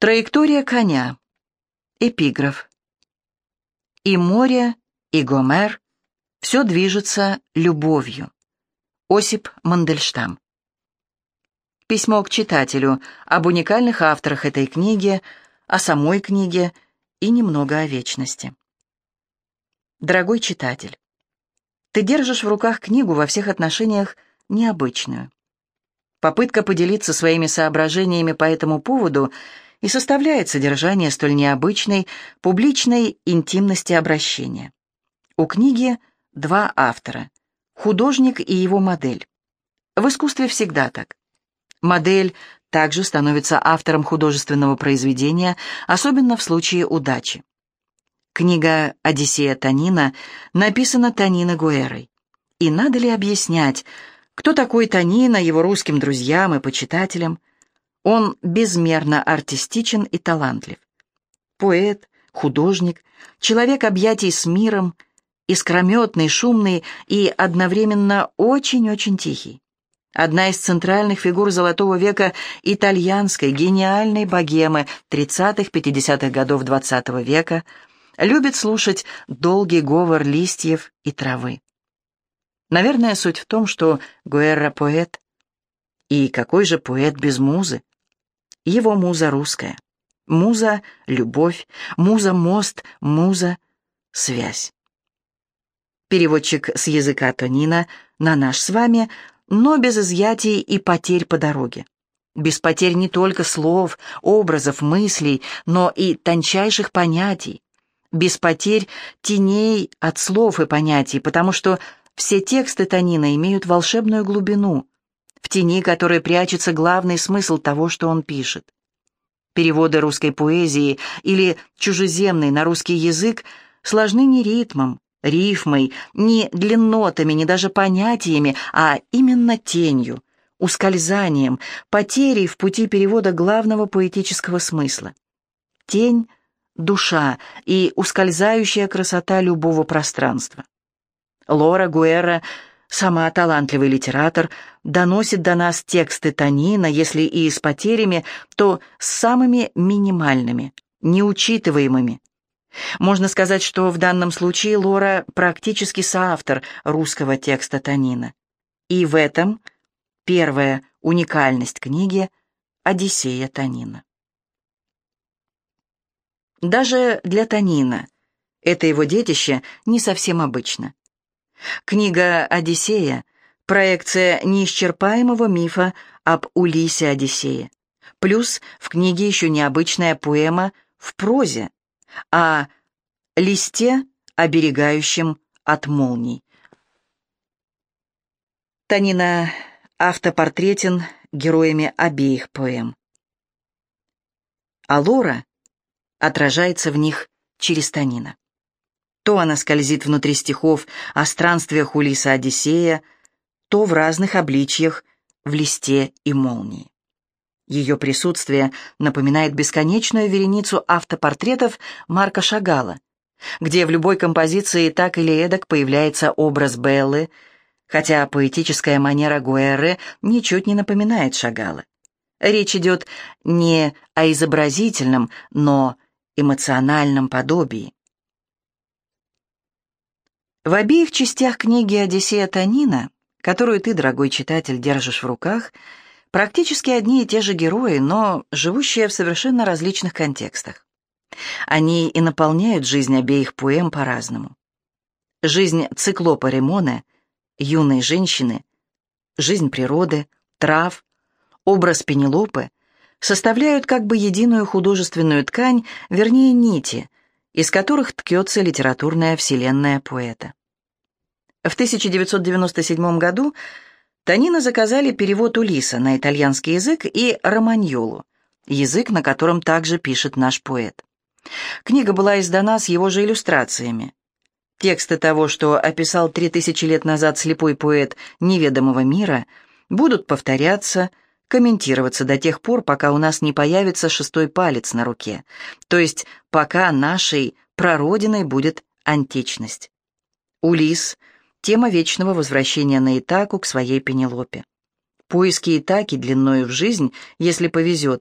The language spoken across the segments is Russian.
Траектория коня. Эпиграф. И море, и Гомер — все движется любовью. Осип Мандельштам. Письмо к читателю об уникальных авторах этой книги, о самой книге и немного о вечности. Дорогой читатель, ты держишь в руках книгу во всех отношениях необычную. Попытка поделиться своими соображениями по этому поводу и составляет содержание столь необычной публичной интимности обращения. У книги два автора — художник и его модель. В искусстве всегда так. Модель также становится автором художественного произведения, особенно в случае удачи. Книга «Одиссея Тонина» написана Тонино Гуэррой. И надо ли объяснять, кто такой Тонино его русским друзьям и почитателям? Он безмерно артистичен и талантлив. Поэт, художник, человек объятий с миром, искрометный, шумный и одновременно очень-очень тихий. Одна из центральных фигур Золотого века итальянской гениальной богемы 30-50-х годов XX века, любит слушать долгий говор листьев и травы. Наверное, суть в том, что Гуэрра поэт. И какой же поэт без музы? Его муза русская. Муза — любовь, муза — мост, муза — связь. Переводчик с языка Тонино на наш с вами, но без изъятий и потерь по дороге. Без потерь не только слов, образов, мыслей, но и тончайших понятий. Без потерь теней от слов и понятий, потому что все тексты Тонино имеют волшебную глубину, в тени которой прячется главный смысл того, что он пишет. Переводы русской поэзии или чужеземной на русский язык сложны не ритмом, рифмой, не длиннотами, не даже понятиями, а именно тенью, ускользанием, потерей в пути перевода главного поэтического смысла. Тень — душа и ускользающая красота любого пространства. Лора Гуэрра, сама талантливый литератор, доносит до нас тексты Тонино, если и с потерями, то с самыми минимальными, неучитываемыми. Можно сказать, что в данном случае Лора практически соавтор русского текста Тонино. И в этом первая уникальность книги «Одиссея Тонина». Даже для Тонино это его детище не совсем обычно. Книга «Одиссея» — проекция неисчерпаемого мифа об Улиссе Одиссее. Плюс в книге еще необычная поэма в прозе о листе, оберегающем от молний. Тонино автопортретен героями обеих поэм. А Лора отражается в них через Тонино. То она скользит внутри стихов о странствиях Улисса Одиссея, то в разных обличьях в листе и молнии. Ее присутствие напоминает бесконечную вереницу автопортретов Марка Шагала, где в любой композиции так или эдак появляется образ Беллы, хотя поэтическая манера Гуэрры ничуть не напоминает Шагала. Речь идет не о изобразительном, но эмоциональном подобии. В обеих частях книги «Одиссея Тонина», которую ты, дорогой читатель, держишь в руках, практически одни и те же герои, но живущие в совершенно различных контекстах. Они и наполняют жизнь обеих поэм по-разному. Жизнь циклопа Ремоне, юной женщины, жизнь природы, трав, образ Пенелопы составляют как бы единую художественную ткань, вернее нити, из которых ткется литературная вселенная поэта. В 1997 году Тонино заказали перевод Улисса на итальянский язык и романьолу, язык, на котором также пишет наш поэт. Книга была издана с его же иллюстрациями. Тексты того, что описал 3000 лет назад слепой поэт неведомого мира, будут повторяться, комментироваться до тех пор, пока у нас не появится шестой палец на руке, то есть пока нашей прародиной будет античность. Улисс — тема вечного возвращения на Итаку к своей Пенелопе. Поиски Итаки длиною в жизнь, если повезет,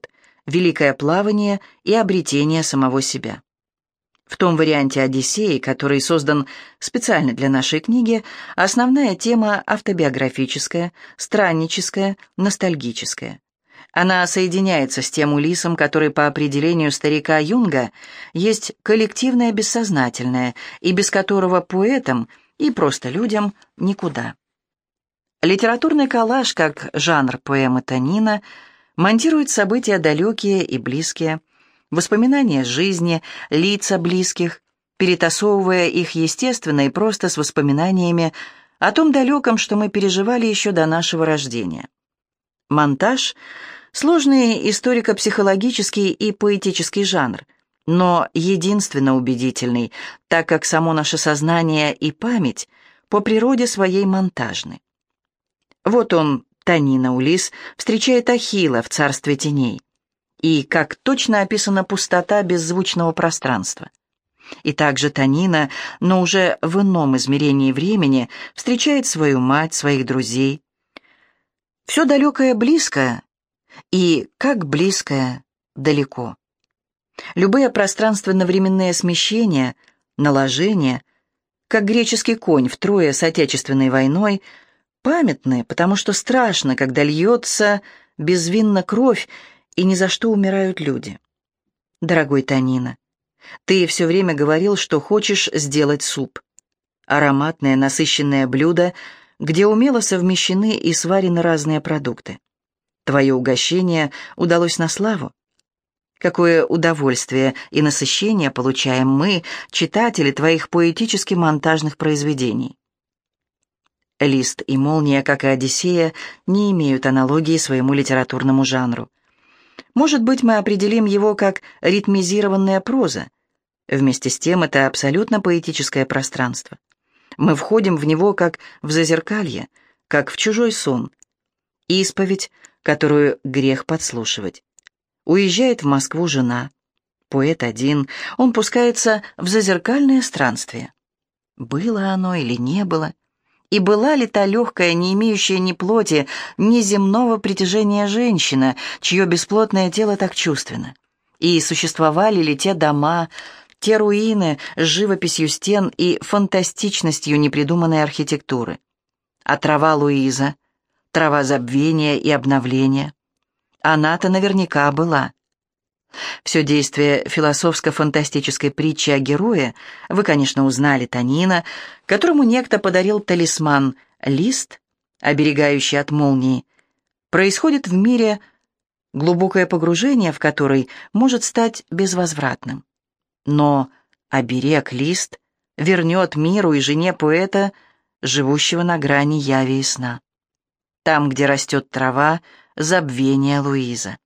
великое плавание и обретение самого себя. В том варианте «Одиссеи», который создан специально для нашей книги, основная тема автобиографическая, странническая, ностальгическая. Она соединяется с тем Улиссом, который по определению старика Юнга есть коллективное бессознательное, и без которого поэтам и просто людям никуда. Литературный коллаж, как жанр поэмы Танина, монтирует события далекие и близкие, воспоминания жизни, лица близких, перетасовывая их естественно и просто с воспоминаниями о том далеком, что мы переживали еще до нашего рождения. Монтаж — сложный историко-психологический и поэтический жанр, но единственно убедительный, так как само наше сознание и память по природе своей монтажны. Вот он, Танина Улисс, встречает Ахилла в царстве теней. И как точно описана пустота беззвучного пространства. И также Танина, но уже в ином измерении времени, встречает свою мать, своих друзей. Все далекое близко, и как близкое далеко. Любые пространственно-временные смещения, наложения, как греческий конь втрое с Отечественной войной, памятны, потому что страшно, когда льется безвинно кровь, и ни за что умирают люди. Дорогой Танина, ты все время говорил, что хочешь сделать суп. Ароматное, насыщенное блюдо, где умело совмещены и сварены разные продукты. Твое угощение удалось на славу. Какое удовольствие и насыщение получаем мы, читатели твоих поэтически-монтажных произведений. «Лист» и «Молния», как и «Одиссея», не имеют аналогии своему литературному жанру. Может быть, мы определим его как ритмизированная проза. Вместе с тем это абсолютно поэтическое пространство. Мы входим в него как в зазеркалье, как в чужой сон. Исповедь, которую грех подслушивать. Уезжает в Москву жена. Поэт один, он пускается в зазеркальное странствие. Было оно или не было? И была ли та легкая, не имеющая ни плоти, ни земного притяжения женщина, чье бесплотное тело так чувственно? И существовали ли те дома, те руины с живописью стен и фантастичностью непридуманной архитектуры? А трава Луиза, трава забвения и обновления? Она-то наверняка была. Все действие философско-фантастической притчи о герое вы, конечно, узнали Танина, которому некто подарил талисман «Лист», оберегающий от молнии, происходит в мире, глубокое погружение в который может стать безвозвратным. Но оберег «Лист» вернет миру и жене поэта, живущего на грани яви и сна. Там, где растет трава, забвение Луиза.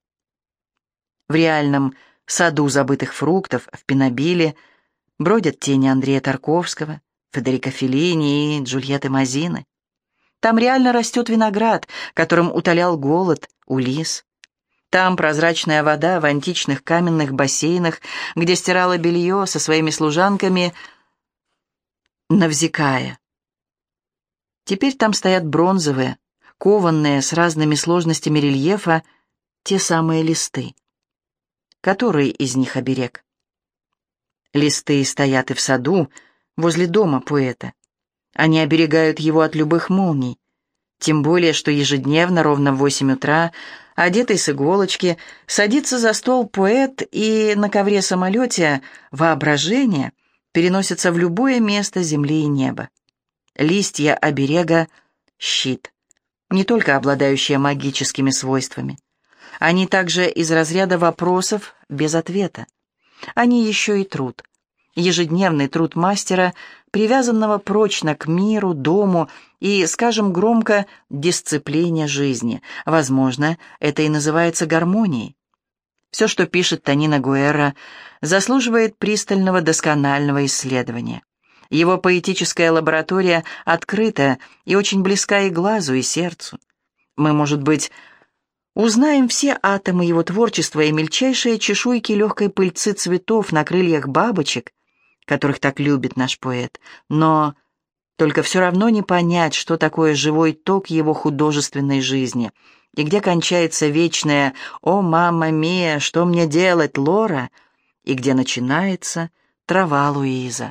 В реальном саду забытых фруктов в Пинобиле бродят тени Андрея Тарковского, Федерико Феллини и Джульетты Мазины. Там реально растет виноград, которым утолял голод Улисс. Там прозрачная вода в античных каменных бассейнах, где стирала белье со своими служанками Навзикая. Теперь там стоят бронзовые, кованные с разными сложностями рельефа, те самые листы. Который из них оберег? Листы стоят и в саду, возле дома поэта. Они оберегают его от любых молний. Тем более, что ежедневно, ровно в 8 утра, одетый с иголочки, садится за стол поэт, и на ковре-самолете воображение переносится в любое место земли и неба. Листья оберега — щит, не только обладающие магическими свойствами. Они также из разряда вопросов без ответа. Они еще и труд. Ежедневный труд мастера, привязанного прочно к миру, дому и, скажем громко, дисциплине жизни. Возможно, это и называется гармонией. Все, что пишет Танина Гуэрра, заслуживает пристального досконального исследования. Его поэтическая лаборатория открыта и очень близка и глазу, и сердцу. Мы, может быть, узнаем все атомы его творчества и мельчайшие чешуйки легкой пыльцы цветов на крыльях бабочек, которых так любит наш поэт, но только все равно не понять, что такое живой ток его художественной жизни, и где кончается вечное «О, мамма мия, что мне делать, Лора?» и где начинается «Трава Луиза».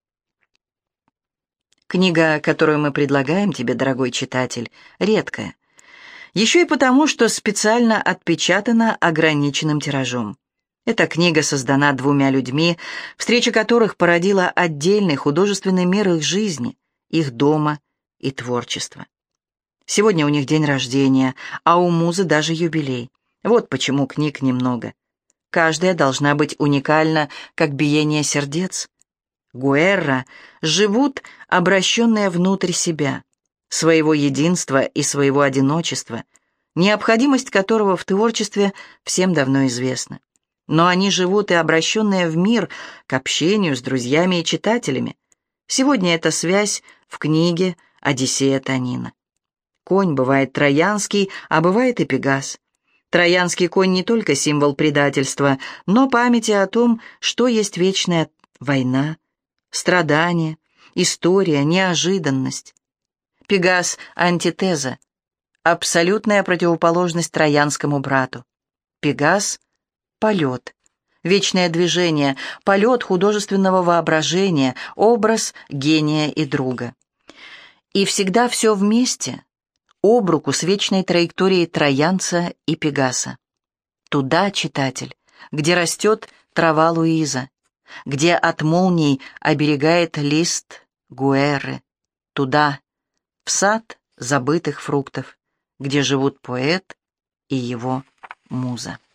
Книга, которую мы предлагаем тебе, дорогой читатель, редкая. Еще и потому, что специально отпечатана ограниченным тиражом. Эта книга создана двумя людьми, встреча которых породила отдельный художественный мир их жизни, их дома и творчества. Сегодня у них день рождения, а у музы даже юбилей. Вот почему книг немного. Каждая должна быть уникальна, как биение сердец. Гуэрра живут, обращенные внутрь себя, своего единства и своего одиночества, необходимость которого в творчестве всем давно известна. Но они живут и обращенные в мир, к общению с друзьями и читателями. Сегодня эта связь в книге «Одиссея Тонина». Конь бывает троянский, а бывает и пегас. Троянский конь не только символ предательства, но памяти о том, что есть вечная война, страдание, история, неожиданность. Пегас — антитеза, абсолютная противоположность троянскому брату. Пегас — полет, вечное движение, полет художественного воображения, образ гения и друга. И всегда все вместе, об руку с вечной траекторией троянца и пегаса. Туда, читатель, где растет трава Луиза, где от молний оберегает лист Гуэрры. Туда, в сад забытых фруктов, где живут поэт и его муза.